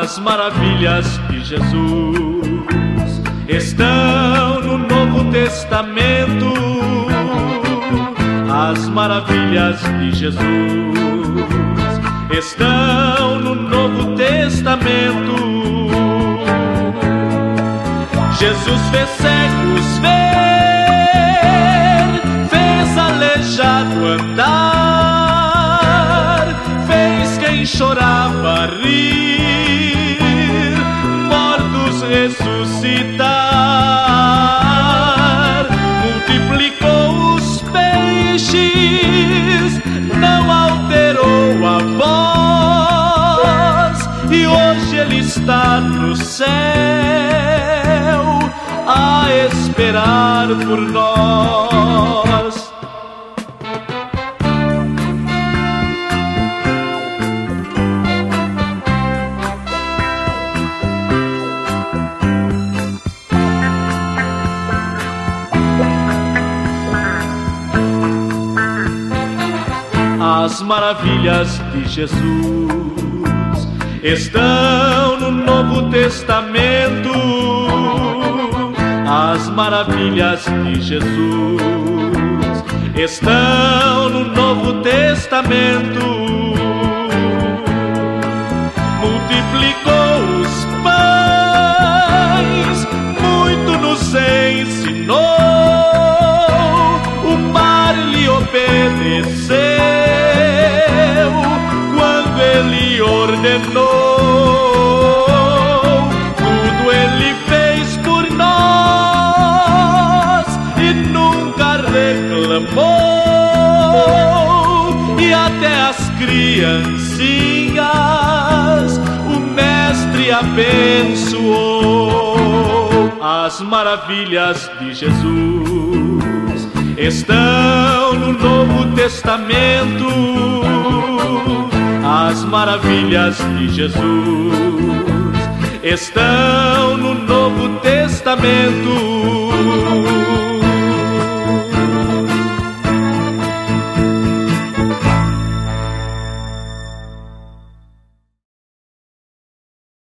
As maravilhas de Jesus estão no Novo Testamento. As maravilhas de Jesus estão no Novo Testamento. Jesus fez cegos ver, fez aleijado andar, fez quem chorava rir, mortos ressuscitar, multiplicou os peixes, não alterou a voz, e hoje Ele está no céu a esperar por nós. As maravilhas de Jesus estão no Novo Testamento. As maravilhas de Jesus estão no Novo Testamento. Multiplicou os pães, muito nos ensinou, o mar lhe obedeceu quando Ele ordenou. Tudo Ele fez por nós e nunca reclamou, e até as criancinhas o Mestre abençoou. As maravilhas de Jesus estão no Novo Testamento. As maravilhas de Jesus estão no Novo Testamento.